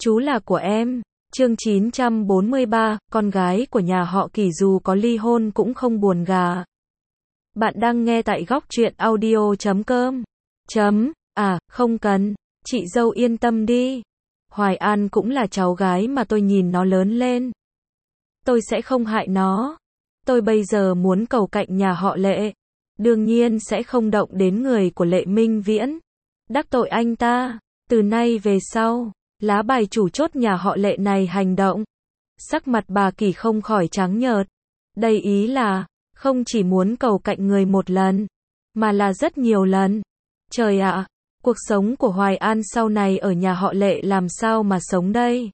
Chú là của em. Chương 943, con gái của nhà họ Kỳ dù có ly hôn cũng không buồn gà. Bạn đang nghe tại góc truyện audio.com. Không cần, chị dâu yên tâm đi. Hoài An cũng là cháu gái mà tôi nhìn nó lớn lên. Tôi sẽ không hại nó. Tôi bây giờ muốn cầu cạnh nhà họ Lệ. Đương nhiên sẽ không động đến người của Lệ Minh Viễn. Đắc tội anh ta. Từ nay về sau, lá bài chủ chốt nhà họ Lệ này hành động. Sắc mặt bà Kỳ không khỏi trắng nhợt. Đây ý là, không chỉ muốn cầu cạnh người một lần, mà là rất nhiều lần. Trời ạ, cuộc sống của Hoài An sau này ở nhà họ Lệ làm sao mà sống đây?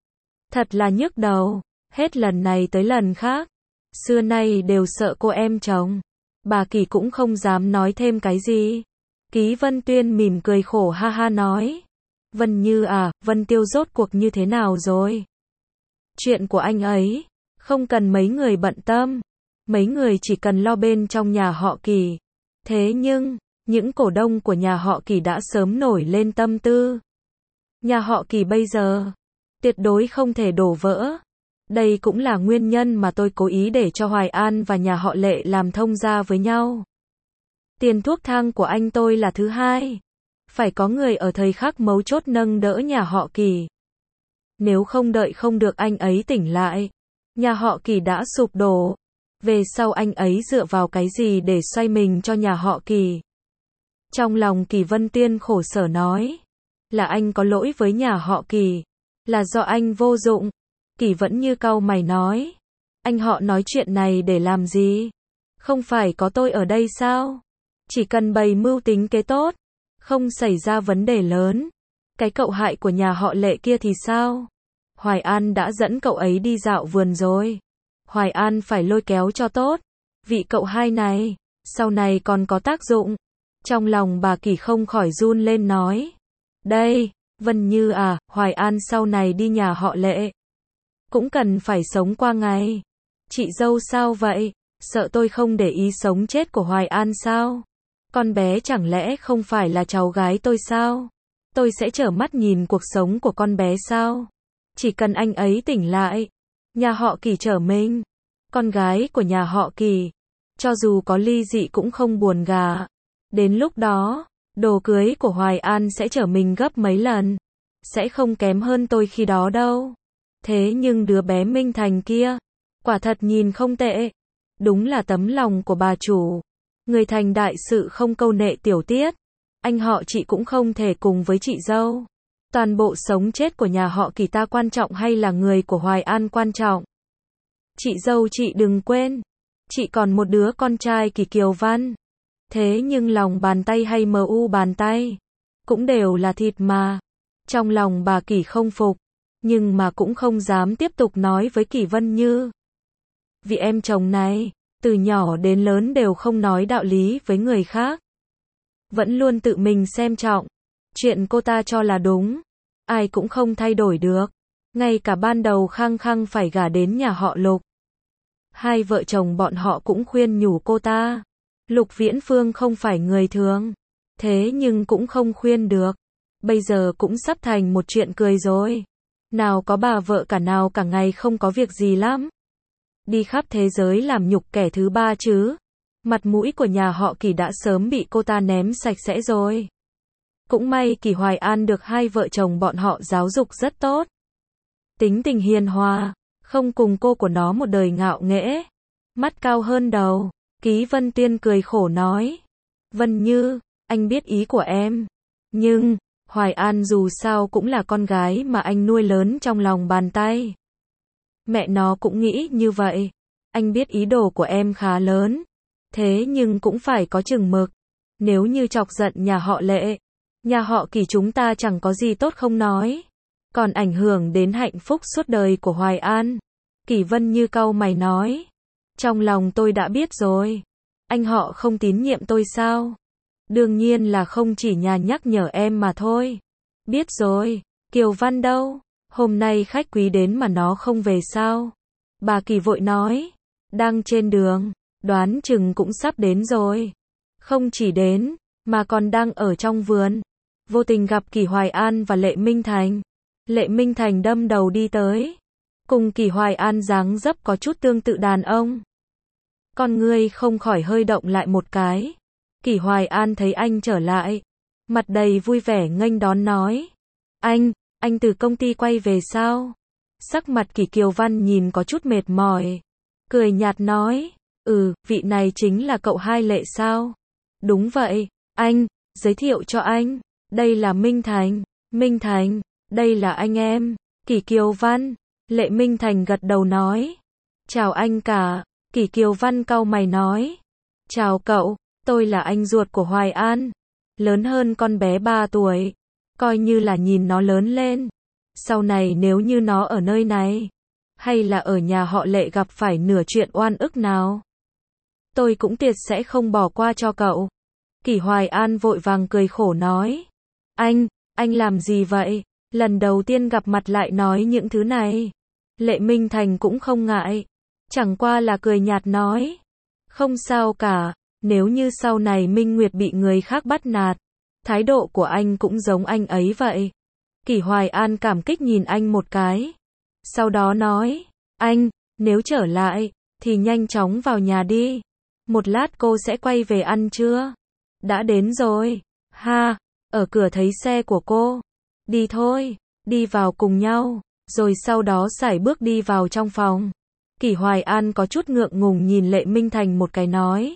Thật là nhức đầu, hết lần này tới lần khác. Xưa nay đều sợ cô em chồng. Bà Kỳ cũng không dám nói thêm cái gì. Ký Vân Tuyên mỉm cười khổ ha ha nói. Vân Như à, Vân Tiêu rốt cuộc như thế nào rồi? Chuyện của anh ấy, không cần mấy người bận tâm. Mấy người chỉ cần lo bên trong nhà họ Kỳ. Thế nhưng, những cổ đông của nhà họ Kỳ đã sớm nổi lên tâm tư. Nhà họ Kỳ bây giờ, tuyệt đối không thể đổ vỡ. Đây cũng là nguyên nhân mà tôi cố ý để cho Hoài An và nhà họ Lệ làm thông gia với nhau. Tiền thuốc thang của anh tôi là thứ hai. Phải có người ở thời khắc mấu chốt nâng đỡ nhà họ Kỳ. Nếu không đợi không được anh ấy tỉnh lại, nhà họ Kỳ đã sụp đổ. Về sau anh ấy dựa vào cái gì để xoay mình cho nhà họ Kỳ? Trong lòng Kỳ Vân Tiên khổ sở nói. Là anh có lỗi với nhà họ Kỳ. Là do anh vô dụng. Kỳ vẫn như cau mày nói. Anh họ nói chuyện này để làm gì? Không phải có tôi ở đây sao? Chỉ cần bày mưu tính kế tốt, không xảy ra vấn đề lớn. Cái cậu hại của nhà họ Lệ kia thì sao? Hoài An đã dẫn cậu ấy đi dạo vườn rồi. Hoài An phải lôi kéo cho tốt. Vị cậu hai này, sau này còn có tác dụng. Trong lòng bà Kỳ không khỏi run lên nói. Đây, Vân Như à, Hoài An sau này đi nhà họ Lệ. Cũng cần phải sống qua ngày. Chị dâu sao vậy? Sợ tôi không để ý sống chết của Hoài An sao? Con bé chẳng lẽ không phải là cháu gái tôi sao? Tôi sẽ trở mắt nhìn cuộc sống của con bé sao? Chỉ cần anh ấy tỉnh lại, nhà họ Kỳ trở mình. Con gái của nhà họ Kỳ, cho dù có ly dị cũng không buồn gà. Đến lúc đó, đồ cưới của Hoài An sẽ trở mình gấp mấy lần. Sẽ không kém hơn tôi khi đó đâu. Thế nhưng đứa bé Minh Thành kia, quả thật nhìn không tệ. Đúng là tấm lòng của bà chủ. Người thành đại sự không câu nệ tiểu tiết. Anh họ chị cũng không thể cùng với chị dâu. Toàn bộ sống chết của nhà họ Kỳ ta quan trọng hay là người của Hoài An quan trọng? Chị dâu chị đừng quên. Chị còn một đứa con trai Kỳ Kiều Văn. Thế nhưng lòng bàn tay hay mu bàn tay, cũng đều là thịt mà. Trong lòng bà Kỳ không phục. Nhưng mà cũng không dám tiếp tục nói với Kỳ Vân Như. Vì em chồng này, từ nhỏ đến lớn đều không nói đạo lý với người khác. Vẫn luôn tự mình xem trọng. Chuyện cô ta cho là đúng, ai cũng không thay đổi được. Ngay cả ban đầu khăng khăng phải gả đến nhà họ Lục. Hai vợ chồng bọn họ cũng khuyên nhủ cô ta. Lục Viễn Phương không phải người thường. Thế nhưng cũng không khuyên được. Bây giờ cũng sắp thành một chuyện cười rồi. Nào có bà vợ cả nào cả ngày không có việc gì lắm. Đi khắp thế giới làm nhục kẻ thứ ba chứ. Mặt mũi của nhà họ Kỳ đã sớm bị cô ta ném sạch sẽ rồi. Cũng may Kỳ Hoài An được hai vợ chồng bọn họ giáo dục rất tốt. Tính tình hiền hòa, không cùng cô của nó một đời ngạo nghễ. Mắt cao hơn đầu, Ký Vân Tiên cười khổ nói. Vân Như, anh biết ý của em. Nhưng, Hoài An dù sao cũng là con gái mà anh nuôi lớn trong lòng bàn tay. Mẹ nó cũng nghĩ như vậy. Anh biết ý đồ của em khá lớn. Thế nhưng cũng phải có chừng mực. Nếu như chọc giận nhà họ Lệ, nhà họ Kỳ chúng ta chẳng có gì tốt không nói. Còn ảnh hưởng đến hạnh phúc suốt đời của Hoài An. Kỳ Vân Như cau mày nói. Trong lòng tôi đã biết rồi. Anh họ không tín nhiệm tôi sao? Đương nhiên là không, chỉ nhà nhắc nhở em mà thôi. Biết rồi, Kiều Văn đâu? Hôm nay khách quý đến mà nó không về sao? Bà Kỳ vội nói. Đang trên đường, đoán chừng cũng sắp đến rồi. Không chỉ đến, mà còn đang ở trong vườn. Vô tình gặp Kỳ Hoài An và Lệ Minh Thành. Lệ Minh Thành đâm đầu đi tới. Cùng Kỷ Hoài An dáng dấp có chút tương tự đàn ông. Con ngươi không khỏi hơi động lại một cái. Kỷ Hoài An thấy anh trở lại. Mặt đầy vui vẻ nghênh đón nói. Anh từ công ty quay về sao? Sắc mặt Kỷ Kiều Văn nhìn có chút mệt mỏi. Cười nhạt nói. Vị này chính là cậu hai Lệ sao? Đúng vậy, anh, giới thiệu cho anh. Đây là Minh Thành. Minh Thành, đây là anh em. Kỷ Kiều Văn. Lệ Minh Thành gật đầu nói. Chào anh cả. Kỷ Kiều Văn cau mày nói. Chào cậu, tôi là anh ruột của Hoài An. Lớn hơn con bé 3 tuổi. Coi như là nhìn nó lớn lên. Sau này nếu như nó ở nơi này, hay là ở nhà họ Lệ gặp phải nửa chuyện oan ức nào, tôi cũng tuyệt sẽ không bỏ qua cho cậu. Kỷ Hoài An vội vàng cười khổ nói. Anh làm gì vậy? Lần đầu tiên gặp mặt lại nói những thứ này. Lệ Minh Thành cũng không ngại. Chẳng qua là cười nhạt nói. Không sao cả, nếu như sau này Minh Nguyệt bị người khác bắt nạt, thái độ của anh cũng giống anh ấy vậy. Kỷ Hoài An cảm kích nhìn anh một cái. Sau đó nói. Nếu trở lại, thì nhanh chóng vào nhà đi. Một lát cô sẽ quay về ăn trưa. Đã đến rồi. Ha, ở cửa thấy xe của cô. Đi thôi, đi vào cùng nhau. Rồi sau đó sải bước đi vào trong phòng. Kỷ Hoài An có chút ngượng ngùng nhìn Lệ Minh Thành một cái nói.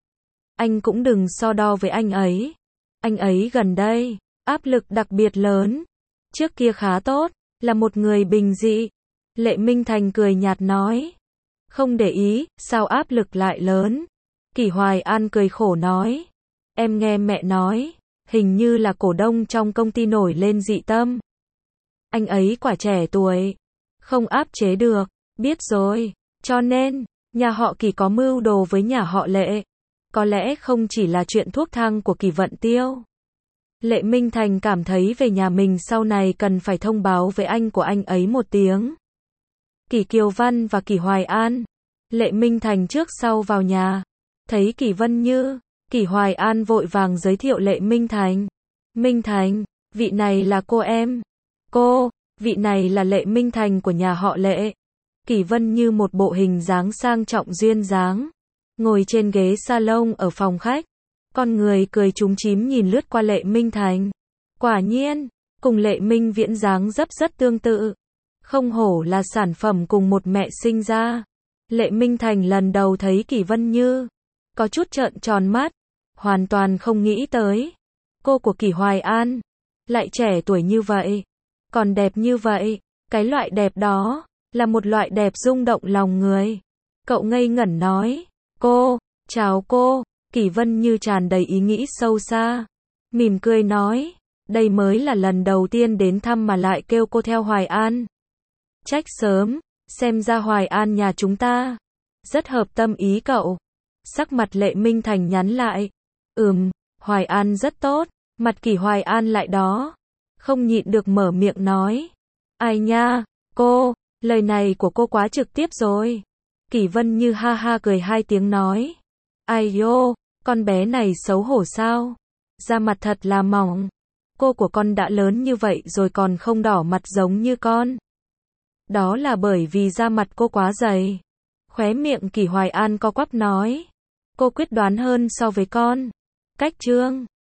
Anh cũng đừng so đo với anh ấy. Anh ấy gần đây, áp lực đặc biệt lớn. Trước kia khá tốt, là một người bình dị. Lệ Minh Thành cười nhạt nói. Không để ý, sao áp lực lại lớn? Kỷ Hoài An cười khổ nói. Em nghe mẹ nói, hình như là cổ đông trong công ty nổi lên dị tâm. Anh ấy quả trẻ tuổi, không áp chế được, biết rồi. Cho nên, nhà họ Kỷ có mưu đồ với nhà họ Lệ. Có lẽ không chỉ là chuyện thuốc thang của Kỷ Vận Tiêu. Lệ Minh Thành cảm thấy về nhà mình sau này cần phải thông báo với anh của anh ấy một tiếng. Kỷ Kiều Văn và Kỷ Hoài An. Lệ Minh Thành trước sau vào nhà. Thấy Kỷ Vân Như, Kỷ Hoài An vội vàng giới thiệu Lệ Minh Thành. Minh Thành, vị này là cô em. Cô, vị này là Lệ Minh Thành của nhà họ Lệ. Kỷ Vân Như một bộ hình dáng sang trọng duyên dáng. Ngồi trên ghế salon ở phòng khách. Con người cười chúm chím nhìn lướt qua Lệ Minh Thành. Quả nhiên, cùng Lệ Minh Viễn dáng dấp rất tương tự. Không hổ là sản phẩm cùng một mẹ sinh ra. Lệ Minh Thành lần đầu thấy Kỷ Vân Như, có chút trợn tròn mắt, hoàn toàn không nghĩ tới. Cô của Kỷ Hoài An, lại trẻ tuổi như vậy, còn đẹp như vậy. Cái loại đẹp đó, là một loại đẹp rung động lòng người. Cậu ngây ngẩn nói. Cô, chào cô. Kỷ Vân Như tràn đầy ý nghĩ sâu xa. Mỉm cười nói. Đây mới là lần đầu tiên đến thăm mà lại kêu cô theo Hoài An. Trách sớm, xem ra Hoài An nhà chúng ta rất hợp tâm ý cậu. Sắc mặt Lệ Minh Thành nhắn lại. Hoài An rất tốt. Mặt Kỷ Hoài An lại đó, không nhịn được mở miệng nói. Ai nha, cô, lời này của cô quá trực tiếp rồi. Kỷ Vân Như ha ha cười 2 tiếng nói. Ai yo, con bé này xấu hổ sao? Da mặt thật là mỏng. Cô của con đã lớn như vậy rồi còn không đỏ mặt giống như con. Đó là bởi vì da mặt cô quá dày. Khóe miệng Kỷ Hoài An co quắp nói. Cô quyết đoán hơn so với con. Cách trương.